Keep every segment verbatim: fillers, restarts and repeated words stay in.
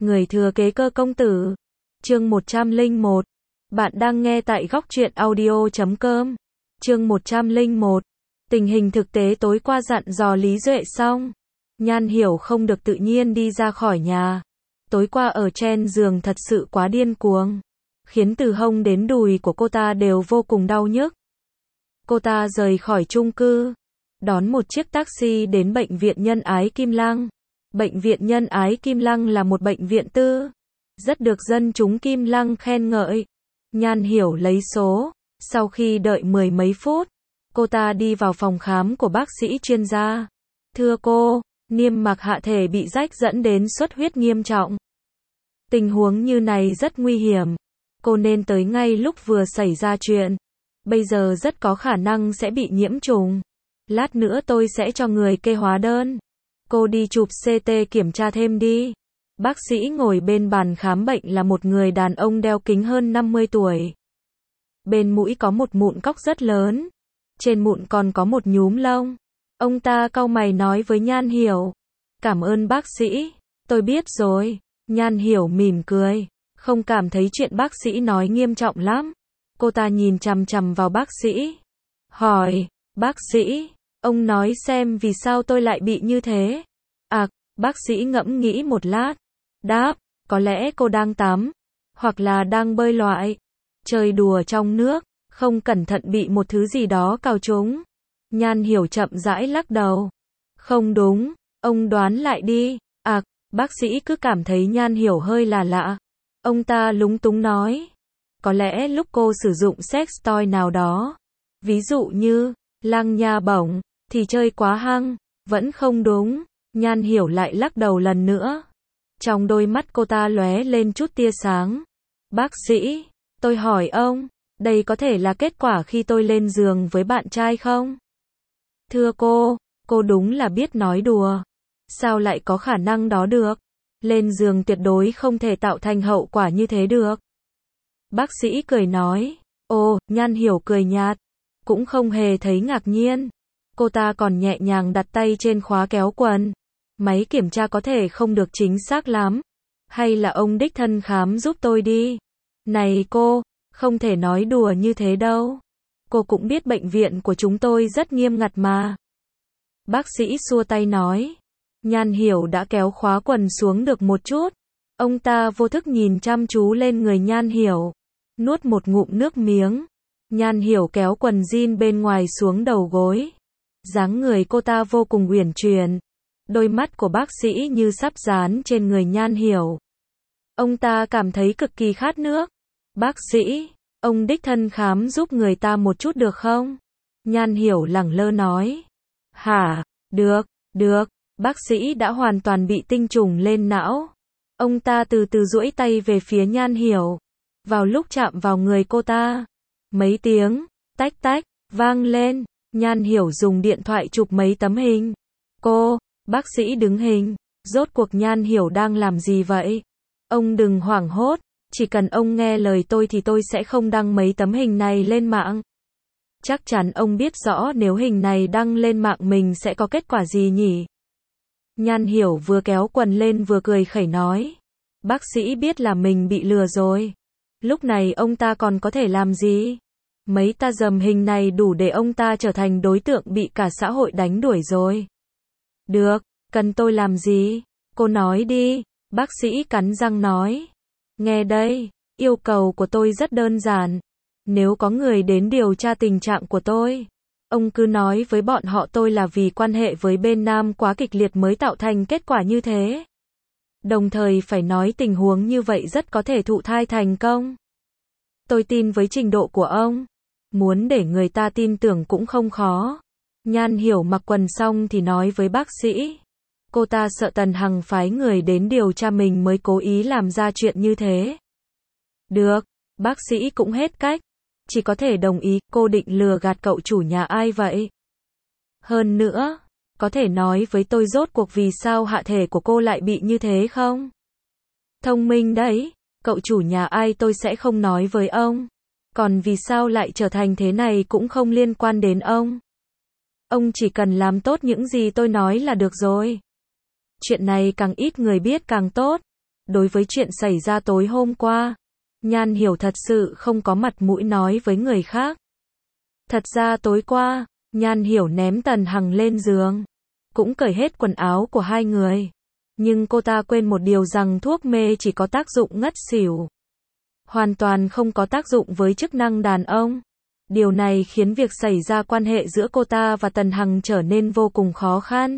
Người thừa kế Cơ công tử. Chương một trăm lẻ một. Bạn đang nghe tại góc truyện audio chấm com. Chương một trăm lẻ một. Tình hình thực tế tối qua dặn dò Lý Duệ xong, Nhan Hiểu không được tự nhiên đi ra khỏi nhà. Tối qua ở trên giường thật sự quá điên cuồng, khiến từ hông đến đùi của cô ta đều vô cùng đau nhức. Cô ta rời khỏi chung cư, đón một chiếc taxi đến bệnh viện Nhân Ái Kim Lăng. Bệnh viện Nhân Ái Kim Lăng là một bệnh viện tư, rất được dân chúng Kim Lăng khen ngợi. Nhan Hiểu lấy số, sau khi đợi mười mấy phút, cô ta đi vào phòng khám của bác sĩ chuyên gia. Thưa cô, niêm mạc hạ thể bị rách dẫn đến xuất huyết nghiêm trọng. Tình huống như này rất nguy hiểm, cô nên tới ngay lúc vừa xảy ra chuyện. Bây giờ rất có khả năng sẽ bị nhiễm trùng. Lát nữa tôi sẽ cho người kê hóa đơn. Cô đi chụp xê tê kiểm tra thêm đi. Bác sĩ ngồi bên bàn khám bệnh là một người đàn ông đeo kính hơn năm mươi tuổi. Bên mũi có một mụn cóc rất lớn. Trên mụn còn có một nhúm lông. Ông ta cau mày nói với Nhan Hiểu. Cảm ơn bác sĩ, tôi biết rồi. Nhan Hiểu mỉm cười, không cảm thấy chuyện bác sĩ nói nghiêm trọng lắm. Cô ta nhìn chằm chằm vào bác sĩ, hỏi, bác sĩ, ông nói xem vì sao tôi lại bị như thế. À, bác sĩ ngẫm nghĩ một lát, đáp, có lẽ cô đang tắm, hoặc là đang bơi lội, chơi đùa trong nước, không cẩn thận bị một thứ gì đó cào trúng. Nhan Hiểu chậm rãi lắc đầu. Không đúng, ông đoán lại đi. À, bác sĩ cứ cảm thấy Nhan Hiểu hơi là lạ. Ông ta lúng túng nói. Có lẽ lúc cô sử dụng sex toy nào đó, ví dụ như lang nha bổng, thì chơi quá hăng. Vẫn không đúng. Nhan Hiểu lại lắc đầu lần nữa. Trong đôi mắt cô ta lóe lên chút tia sáng. Bác sĩ, tôi hỏi ông, đây có thể là kết quả khi tôi lên giường với bạn trai không? Thưa cô, cô đúng là biết nói đùa. Sao lại có khả năng đó được? Lên giường tuyệt đối không thể tạo thành hậu quả như thế được. Bác sĩ cười nói. Ồ, Nhan Hiểu cười nhạt, cũng không hề thấy ngạc nhiên. Cô ta còn nhẹ nhàng đặt tay trên khóa kéo quần. Máy kiểm tra có thể không được chính xác lắm. Hay là ông đích thân khám giúp tôi đi. Này cô, không thể nói đùa như thế đâu. Cô cũng biết bệnh viện của chúng tôi rất nghiêm ngặt mà. Bác sĩ xua tay nói. Nhan Hiểu đã kéo khóa quần xuống được một chút. Ông ta vô thức nhìn chăm chú lên người Nhan Hiểu. Nuốt một ngụm nước miếng. Nhan Hiểu kéo quần jean bên ngoài xuống đầu gối. Dáng người cô ta vô cùng uyển chuyển. Đôi mắt của bác sĩ như sắp dán trên người Nhan Hiểu. Ông ta cảm thấy cực kỳ khát nước. Bác sĩ, ông đích thân khám giúp người ta một chút được không? Nhan Hiểu lẳng lơ nói. Hả, được, được. Bác sĩ đã hoàn toàn bị tinh trùng lên não. Ông ta từ từ duỗi tay về phía Nhan Hiểu. Vào lúc chạm vào người cô ta, mấy tiếng tách tách vang lên. Nhan Hiểu dùng điện thoại chụp mấy tấm hình. Cô, bác sĩ đứng hình. Rốt cuộc Nhan Hiểu đang làm gì vậy? Ông đừng hoảng hốt, chỉ cần ông nghe lời tôi thì tôi sẽ không đăng mấy tấm hình này lên mạng. Chắc chắn ông biết rõ nếu hình này đăng lên mạng mình sẽ có kết quả gì nhỉ? Nhan Hiểu vừa kéo quần lên vừa cười khẩy nói. Bác sĩ biết là mình bị lừa rồi. Lúc này ông ta còn có thể làm gì? Mấy ta dầm hình này đủ để ông ta trở thành đối tượng bị cả xã hội đánh đuổi rồi. Được, cần tôi làm gì? Cô nói đi, bác sĩ cắn răng nói. Nghe đây, yêu cầu của tôi rất đơn giản. Nếu có người đến điều tra tình trạng của tôi, ông cứ nói với bọn họ tôi là vì quan hệ với bên nam quá kịch liệt mới tạo thành kết quả như thế. Đồng thời phải nói tình huống như vậy rất có thể thụ thai thành công. Tôi tin với trình độ của ông. Muốn để người ta tin tưởng cũng không khó. Nhan Hiểu mặc quần xong thì nói với bác sĩ. Cô ta sợ Tần Hằng phái người đến điều tra mình mới cố ý làm ra chuyện như thế. Được, bác sĩ cũng hết cách. Chỉ có thể đồng ý. Cô định lừa gạt cậu chủ nhà ai vậy? Hơn nữa, có thể nói với tôi rốt cuộc vì sao hạ thể của cô lại bị như thế không? Thông minh đấy, cậu chủ nhà ai tôi sẽ không nói với ông. Còn vì sao lại trở thành thế này cũng không liên quan đến ông. Ông chỉ cần làm tốt những gì tôi nói là được rồi. Chuyện này càng ít người biết càng tốt. Đối với chuyện xảy ra tối hôm qua, Nhan Hiểu thật sự không có mặt mũi nói với người khác. Thật ra tối qua, Nhan Hiểu ném Tần Hằng lên giường, cũng cởi hết quần áo của hai người. Nhưng cô ta quên một điều rằng thuốc mê chỉ có tác dụng ngất xỉu, hoàn toàn không có tác dụng với chức năng đàn ông. Điều này khiến việc xảy ra quan hệ giữa cô ta và Tần Hằng trở nên vô cùng khó khăn.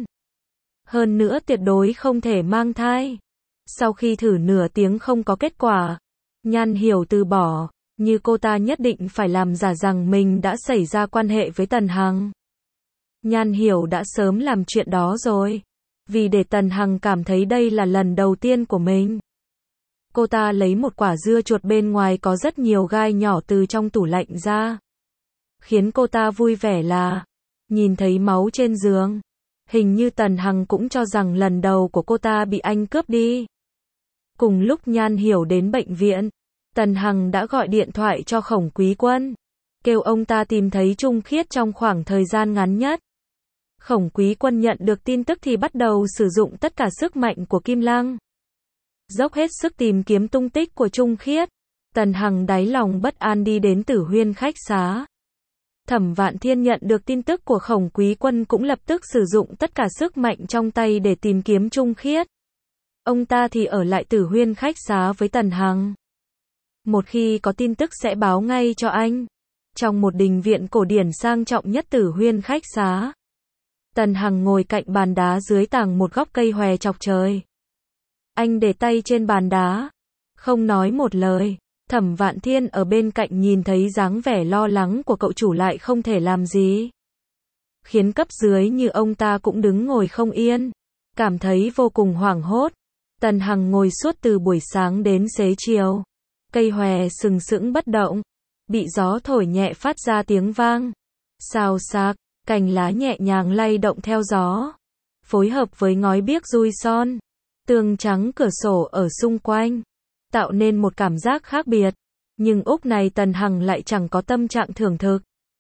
Hơn nữa tuyệt đối không thể mang thai. Sau khi thử nửa tiếng không có kết quả, Nhan Hiểu từ bỏ, như cô ta nhất định phải làm giả rằng mình đã xảy ra quan hệ với Tần Hằng. Nhan Hiểu đã sớm làm chuyện đó rồi, vì để Tần Hằng cảm thấy đây là lần đầu tiên của mình. Cô ta lấy một quả dưa chuột bên ngoài có rất nhiều gai nhỏ từ trong tủ lạnh ra. Khiến cô ta vui vẻ là, nhìn thấy máu trên giường. Hình như Tần Hằng cũng cho rằng lần đầu của cô ta bị anh cướp đi. Cùng lúc Nhan Hiểu đến bệnh viện, Tần Hằng đã gọi điện thoại cho Khổng Quý Quân, kêu ông ta tìm thấy Trung Khiết trong khoảng thời gian ngắn nhất. Khổng Quý Quân nhận được tin tức thì bắt đầu sử dụng tất cả sức mạnh của Kim Lăng, dốc hết sức tìm kiếm tung tích của Trung Khiết. Tần Hằng đáy lòng bất an đi đến Tử Huyên khách xá. Thẩm Vạn Thiên nhận được tin tức của Khổng Quý Quân cũng lập tức sử dụng tất cả sức mạnh trong tay để tìm kiếm Trung Khiết. Ông ta thì ở lại Tử Huyên khách xá với Tần Hằng. Một khi có tin tức sẽ báo ngay cho anh. Trong một đình viện cổ điển sang trọng nhất Tử Huyên khách xá, Tần Hằng ngồi cạnh bàn đá dưới tàng một gốc cây hòe chọc trời. Anh để tay trên bàn đá, không nói một lời. Thẩm Vạn Thiên ở bên cạnh nhìn thấy dáng vẻ lo lắng của cậu chủ lại không thể làm gì. Khiến cấp dưới như ông ta cũng đứng ngồi không yên, cảm thấy vô cùng hoảng hốt. Tần Hằng ngồi suốt từ buổi sáng đến xế chiều. Cây hòe sừng sững bất động, bị gió thổi nhẹ phát ra tiếng vang. Xào xạc, cành lá nhẹ nhàng lay động theo gió, phối hợp với ngói biếc dui son, tường trắng cửa sổ ở xung quanh, tạo nên một cảm giác khác biệt. Nhưng úc này Tần Hằng lại chẳng có tâm trạng thưởng thức.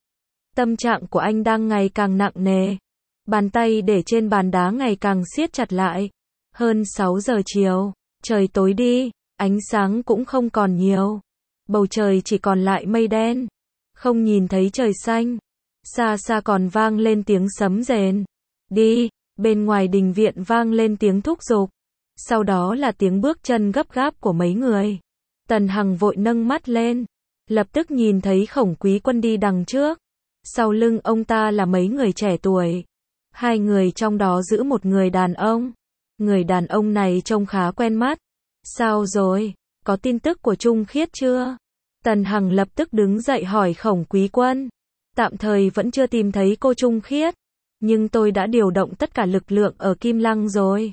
Tâm trạng của anh đang ngày càng nặng nề. Bàn tay để trên bàn đá ngày càng siết chặt lại. Hơn sáu giờ chiều, trời tối đi, ánh sáng cũng không còn nhiều. Bầu trời chỉ còn lại mây đen, không nhìn thấy trời xanh. Xa xa còn vang lên tiếng sấm rền. Đi, bên ngoài đình viện vang lên tiếng thúc giục. Sau đó là tiếng bước chân gấp gáp của mấy người. Tần Hằng vội nâng mắt lên, lập tức nhìn thấy Khổng Quý Quân đi đằng trước. Sau lưng ông ta là mấy người trẻ tuổi. Hai người trong đó giữ một người đàn ông. Người đàn ông này trông khá quen mắt. Sao rồi, có tin tức của Trung Khiết chưa? Tần Hằng lập tức đứng dậy hỏi Khổng Quý Quân. Tạm thời vẫn chưa tìm thấy cô Trung Khiết, nhưng tôi đã điều động tất cả lực lượng ở Kim Lăng rồi.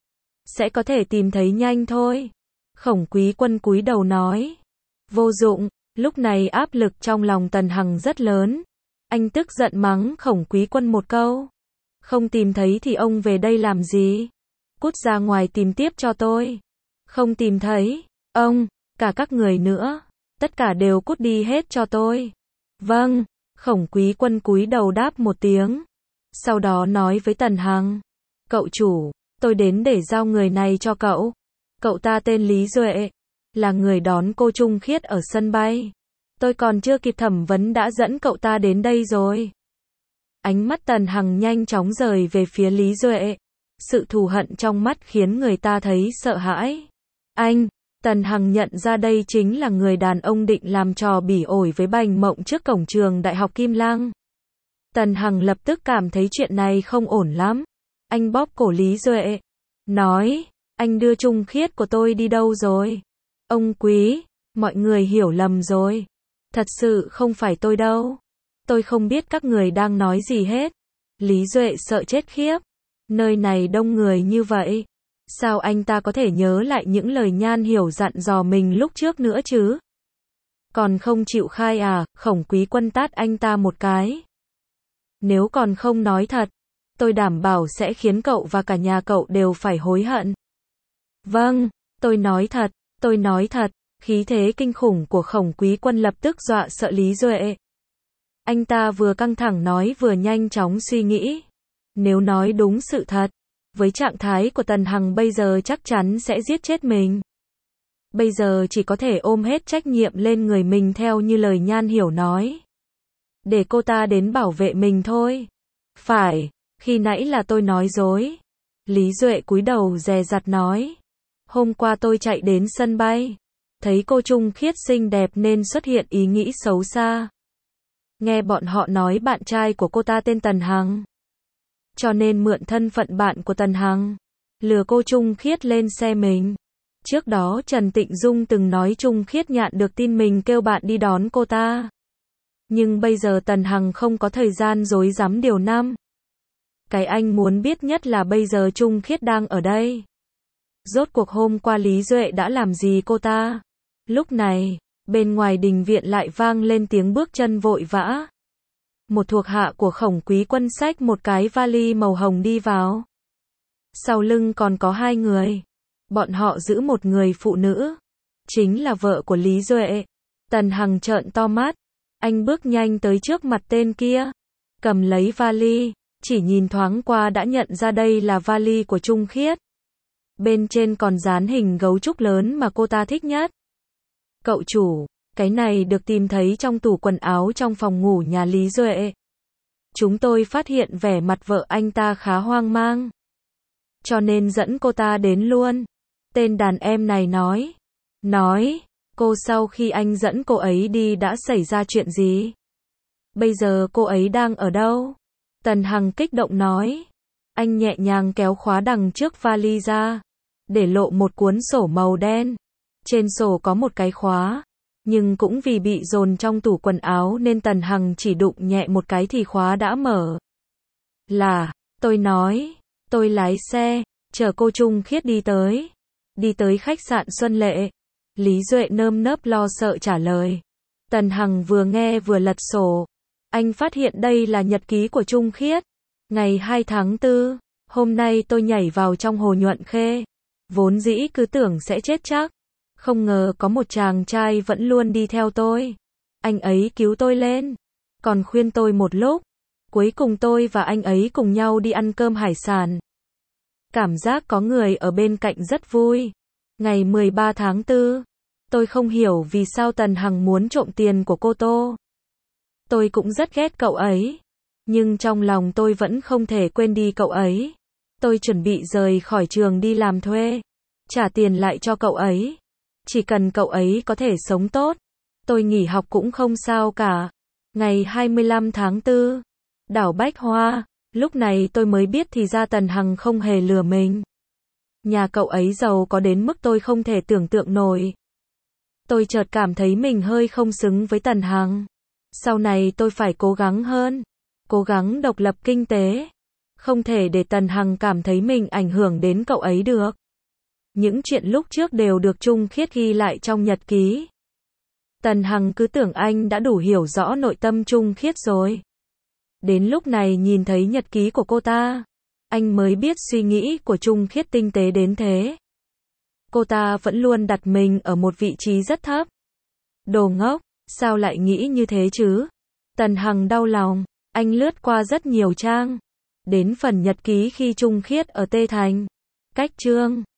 Sẽ có thể tìm thấy nhanh thôi. Khổng Quý Quân cúi đầu nói. Vô dụng, lúc này áp lực trong lòng Tần Hằng rất lớn. Anh tức giận mắng Khổng Quý Quân một câu. Không tìm thấy thì ông về đây làm gì? Cút ra ngoài tìm tiếp cho tôi. Không tìm thấy, ông, cả các người nữa, tất cả đều cút đi hết cho tôi. Vâng, Khổng Quý Quân cúi đầu đáp một tiếng. Sau đó nói với Tần Hằng. Cậu chủ, tôi đến để giao người này cho cậu. Cậu ta tên Lý Duệ, là người đón cô Trung Khiết ở sân bay. Tôi còn chưa kịp thẩm vấn đã dẫn cậu ta đến đây rồi. Ánh mắt Tần Hằng nhanh chóng rời về phía Lý Duệ. Sự thù hận trong mắt khiến người ta thấy sợ hãi. Anh, Tần Hằng nhận ra đây chính là người đàn ông định làm trò bỉ ổi với Bành Mộng trước cổng trường Đại học Kim Lăng. Tần Hằng lập tức cảm thấy chuyện này không ổn lắm. Anh bóp cổ Lý Duệ, nói, anh đưa Trung Khiết của tôi đi đâu rồi? Ông Quý, mọi người hiểu lầm rồi. Thật sự không phải tôi đâu. Tôi không biết các người đang nói gì hết. Lý Duệ sợ chết khiếp. Nơi này đông người như vậy. Sao anh ta có thể nhớ lại những lời Nhan Hiểu dặn dò mình lúc trước nữa chứ? Còn không chịu khai à? Khổng Quý Quân tát anh ta một cái. Nếu còn không nói thật, tôi đảm bảo sẽ khiến cậu và cả nhà cậu đều phải hối hận. Vâng, tôi nói thật, tôi nói thật. Khí thế kinh khủng của Khổng Quý Quân lập tức dọa sợ Lý Duệ. Anh ta vừa căng thẳng nói vừa nhanh chóng suy nghĩ. Nếu nói đúng sự thật, với trạng thái của Tần Hằng bây giờ chắc chắn sẽ giết chết mình. Bây giờ chỉ có thể ôm hết trách nhiệm lên người mình theo như lời Nhan Hiểu nói. Để cô ta đến bảo vệ mình thôi. Phải, khi nãy là tôi nói dối. Lý Duệ cúi đầu dè dặt nói. Hôm qua tôi chạy đến sân bay. Thấy cô Trung Khiết xinh đẹp nên xuất hiện ý nghĩ xấu xa. Nghe bọn họ nói bạn trai của cô ta tên Tần Hằng. Cho nên mượn thân phận bạn của Tần Hằng. Lừa cô Trung Khiết lên xe mình. Trước đó Trần Tịnh Dung từng nói Trung Khiết nhạn được tin mình kêu bạn đi đón cô ta. Nhưng bây giờ Tần Hằng không có thời gian dối dám điều năm. Cái anh muốn biết nhất là bây giờ Trung Khiết đang ở đây. Rốt cuộc hôm qua Lý Duệ đã làm gì cô ta? Lúc này, bên ngoài đình viện lại vang lên tiếng bước chân vội vã. Một thuộc hạ của Khổng Quý Quân xách một cái vali màu hồng đi vào. Sau lưng còn có hai người. Bọn họ giữ một người phụ nữ. Chính là vợ của Lý Duệ. Tần Hằng trợn to mắt. Anh bước nhanh tới trước mặt tên kia. Cầm lấy vali. Chỉ nhìn thoáng qua đã nhận ra đây là vali của Trung Khiết. Bên trên còn dán hình gấu trúc lớn mà cô ta thích nhất. Cậu chủ, cái này được tìm thấy trong tủ quần áo trong phòng ngủ nhà Lý Duệ. Chúng tôi phát hiện vẻ mặt vợ anh ta khá hoang mang. Cho nên dẫn cô ta đến luôn. Tên đàn em này nói. Nói, cô sau khi anh dẫn cô ấy đi đã xảy ra chuyện gì? Bây giờ cô ấy đang ở đâu? Tần Hằng kích động nói. Anh nhẹ nhàng kéo khóa đằng trước vali ra. Để lộ một cuốn sổ màu đen. Trên sổ có một cái khóa. Nhưng cũng vì bị dồn trong tủ quần áo nên Tần Hằng chỉ đụng nhẹ một cái thì khóa đã mở. Là, tôi nói, tôi lái xe, chở cô Trung Khiết đi tới. Đi tới khách sạn Xuân Lệ. Lý Duệ nơm nớp lo sợ trả lời. Tần Hằng vừa nghe vừa lật sổ. Anh phát hiện đây là nhật ký của Trung Khiết. Ngày hai tháng tư, hôm nay tôi nhảy vào trong hồ Nhuận Khê. Vốn dĩ cứ tưởng sẽ chết chắc. Không ngờ có một chàng trai vẫn luôn đi theo tôi. Anh ấy cứu tôi lên. Còn khuyên tôi một lúc. Cuối cùng tôi và anh ấy cùng nhau đi ăn cơm hải sản. Cảm giác có người ở bên cạnh rất vui. Ngày mười ba tháng tư. Tôi không hiểu vì sao Tần Hằng muốn trộm tiền của cô Tô. Tôi cũng rất ghét cậu ấy. Nhưng trong lòng tôi vẫn không thể quên đi cậu ấy. Tôi chuẩn bị rời khỏi trường đi làm thuê. Trả tiền lại cho cậu ấy. Chỉ cần cậu ấy có thể sống tốt. Tôi nghỉ học cũng không sao cả. Ngày hai mươi lăm tháng tư. Đảo Bách Hoa. Lúc này tôi mới biết thì ra Tần Hằng không hề lừa mình. Nhà cậu ấy giàu có đến mức tôi không thể tưởng tượng nổi. Tôi chợt cảm thấy mình hơi không xứng với Tần Hằng. Sau này tôi phải cố gắng hơn. Cố gắng độc lập kinh tế. Không thể để Tần Hằng cảm thấy mình ảnh hưởng đến cậu ấy được. Những chuyện lúc trước đều được Trung Khiết ghi lại trong nhật ký. Tần Hằng cứ tưởng anh đã đủ hiểu rõ nội tâm Trung Khiết rồi. Đến lúc này nhìn thấy nhật ký của cô ta, anh mới biết suy nghĩ của Trung Khiết tinh tế đến thế. Cô ta vẫn luôn đặt mình ở một vị trí rất thấp. Đồ ngốc, sao lại nghĩ như thế chứ? Tần Hằng đau lòng, anh lướt qua rất nhiều trang. Đến phần nhật ký khi Trung Khiết ở Tê Thành. Cách chương